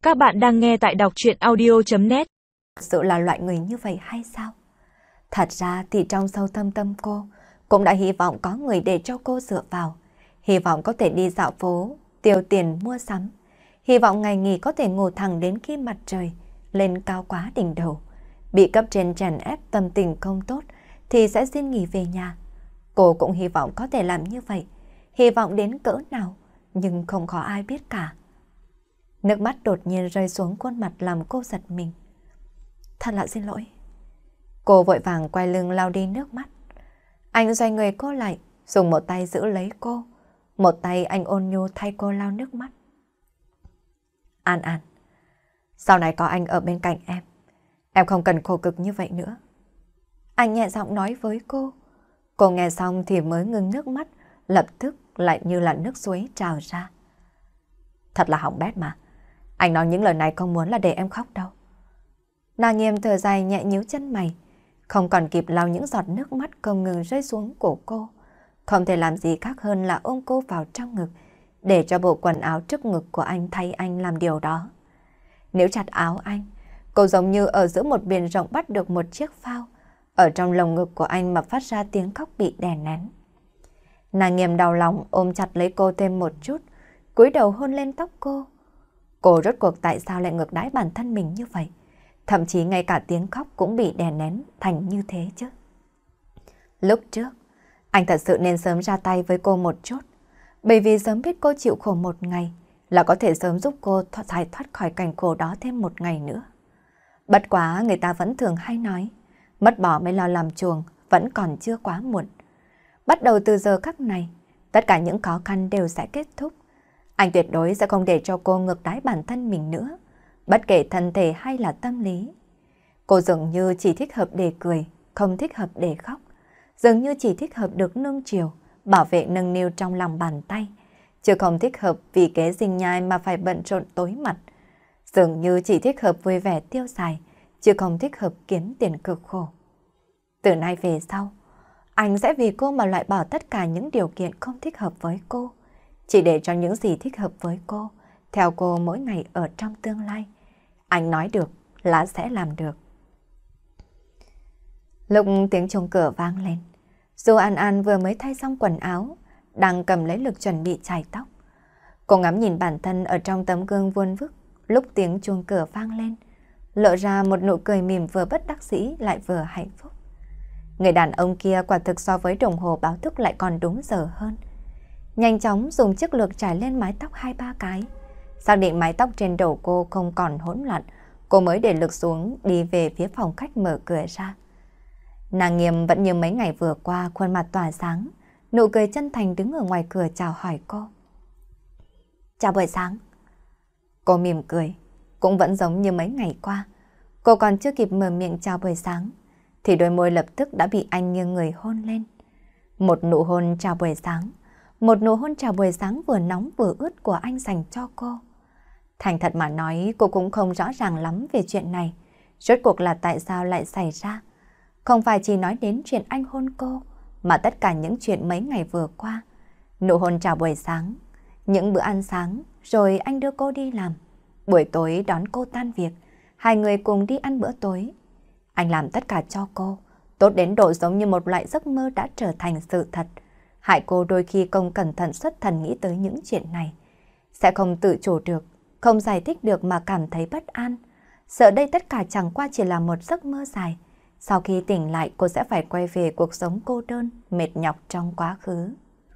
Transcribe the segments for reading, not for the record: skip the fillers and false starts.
Các bạn đang nghe tại đọc truyện audio.net. Sự là loại người như vậy hay sao? Thật ra thì trong sâu thâm tâm cô cũng đã hy vọng có người để cho cô dựa vào. Hy vọng có thể đi dạo phố, tiêu tiền mua sắm. Hy vọng ngày nghỉ có thể ngủ thẳng đến khi mặt trời lên cao quá đỉnh đầu. Bị cấp trên chèn ép tâm tình không tốt thì sẽ xin nghỉ về nhà. Cô cũng hy vọng có thể làm như vậy. Hy vọng đến cỡ nào nhưng không có ai biết cả. Nước mắt đột nhiên rơi xuống khuôn mặt làm cô giật mình. Thật là xin lỗi. Cô vội vàng quay lưng lau đi nước mắt. Anh xoay người cô lại, dùng một tay giữ lấy cô. Một tay anh ôn nhu thay cô lau nước mắt. An An, sau này có anh ở bên cạnh em không cần khổ cực như vậy nữa. Anh nhẹ giọng nói với cô. Cô nghe xong thì mới ngừng nước mắt, lập tức lại như là nước suối trào ra. Thật là hỏng bét mà. Anh nói những lời này không muốn là để em khóc đâu. Nàng Nghiêm thở dài nhẹ nhíu chân mày, không còn kịp lau những giọt nước mắt không ngừng rơi xuống của cô. Không thể làm gì khác hơn là ôm cô vào trong ngực, để cho bộ quần áo trước ngực của anh thay anh làm điều đó. Níu chặt áo anh, cô giống như ở giữa một biển rộng bắt được một chiếc phao, ở trong lồng ngực của anh mà phát ra tiếng khóc bị đè nén. Nàng Nghiêm đau lòng ôm chặt lấy cô thêm một chút, cúi đầu hôn lên tóc cô. Cô rốt cuộc tại sao lại ngược đãi bản thân mình như vậy? Thậm chí ngay cả tiếng khóc cũng bị đè nén thành như thế chứ. Lúc trước, anh thật sự nên sớm ra tay với cô một chút. Bởi vì sớm biết cô chịu khổ một ngày là có thể sớm giúp cô giải thoát khỏi cảnh khổ đó thêm một ngày nữa. Bất quá người ta vẫn thường hay nói, mất bỏ mới lo làm chuồng, vẫn còn chưa quá muộn. Bắt đầu từ giờ khắc này, tất cả những khó khăn đều sẽ kết thúc. Anh tuyệt đối sẽ không để cho cô ngược đãi bản thân mình nữa, bất kể thân thể hay là tâm lý. Cô dường như chỉ thích hợp để cười, không thích hợp để khóc. Dường như chỉ thích hợp được nương chiều, bảo vệ nâng niu trong lòng bàn tay, chứ không thích hợp vì kế sinh nhai mà phải bận rộn tối mặt. Dường như chỉ thích hợp vui vẻ tiêu xài, chứ không thích hợp kiếm tiền cực khổ. Từ nay về sau, anh sẽ vì cô mà loại bỏ tất cả những điều kiện không thích hợp với cô, chỉ để cho những gì thích hợp với cô, theo cô mỗi ngày ở trong tương lai. Anh nói được là sẽ làm được. Lúc tiếng chuông cửa vang lên, Du An An vừa mới thay xong quần áo, đang cầm lấy lược chuẩn bị chải tóc. Cô ngắm nhìn bản thân ở trong tấm gương vuông vức, lúc tiếng chuông cửa vang lên, lộ ra một nụ cười mỉm vừa bất đắc dĩ lại vừa hạnh phúc. Người đàn ông kia quả thực so với đồng hồ báo thức lại còn đúng giờ hơn. Nhanh chóng dùng chiếc lược trải lên mái tóc 2-3 cái. Xác định mái tóc trên đầu cô không còn hỗn loạn, cô mới để lược xuống đi về phía phòng khách mở cửa ra. Nàng Nghiêm vẫn như mấy ngày vừa qua, khuôn mặt tỏa sáng, nụ cười chân thành đứng ở ngoài cửa chào hỏi cô. Chào buổi sáng. Cô mỉm cười, cũng vẫn giống như mấy ngày qua. Cô còn chưa kịp mở miệng chào buổi sáng, thì đôi môi lập tức đã bị anh nghiêng người hôn lên. Một nụ hôn chào buổi sáng, một nụ hôn chào buổi sáng vừa nóng vừa ướt của anh dành cho cô. Thành thật mà nói, cô cũng không rõ ràng lắm về chuyện này. Rốt cuộc là tại sao lại xảy ra? Không phải chỉ nói đến chuyện anh hôn cô, mà tất cả những chuyện mấy ngày vừa qua. Nụ hôn chào buổi sáng, những bữa ăn sáng, rồi anh đưa cô đi làm. Buổi tối đón cô tan việc, hai người cùng đi ăn bữa tối. Anh làm tất cả cho cô, tốt đến độ giống như một loại giấc mơ đã trở thành sự thật. Hại cô đôi khi không cẩn thận xuất thần nghĩ tới những chuyện này. Sẽ không tự chủ được, không giải thích được mà cảm thấy bất an. Sợ đây tất cả chẳng qua chỉ là một giấc mơ dài. Sau khi tỉnh lại cô sẽ phải quay về cuộc sống cô đơn, mệt nhọc trong quá khứ.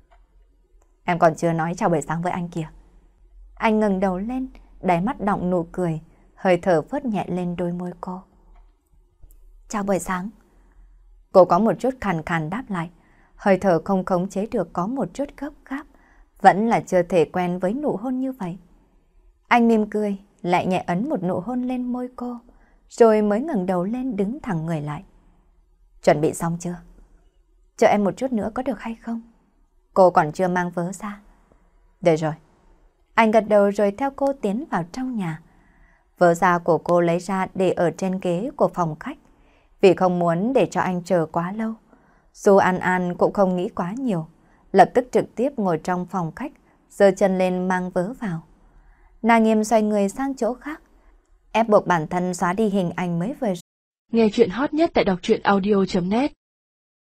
Em còn chưa nói chào buổi sáng với anh kìa. Anh ngẩng đầu lên, đáy mắt đọng nụ cười, hơi thở phớt nhẹ lên đôi môi cô. Chào buổi sáng. Cô có một chút khàn khàn đáp lại, hơi thở không khống chế được có một chút gấp gáp, vẫn là chưa thể quen với nụ hôn như vậy. Anh mỉm cười, lại nhẹ ấn một nụ hôn lên môi cô, rồi mới ngẩng đầu lên đứng thẳng người lại. Chuẩn bị xong chưa? Chờ em một chút nữa có được hay không? Cô còn chưa mang vớ ra. Được rồi. Anh gật đầu rồi theo cô tiến vào trong nhà. Vớ da của cô lấy ra để ở trên ghế của phòng khách, vì không muốn để cho anh chờ quá lâu. Dù An An cũng không nghĩ quá nhiều, lập tức trực tiếp ngồi trong phòng khách, giơ chân lên mang vớ vào. Nàng nghiêm xoay người sang chỗ khác, ép buộc bản thân xóa đi hình ảnh mới vừa. Nghe chuyện hot nhất tại đọc truyện audio.net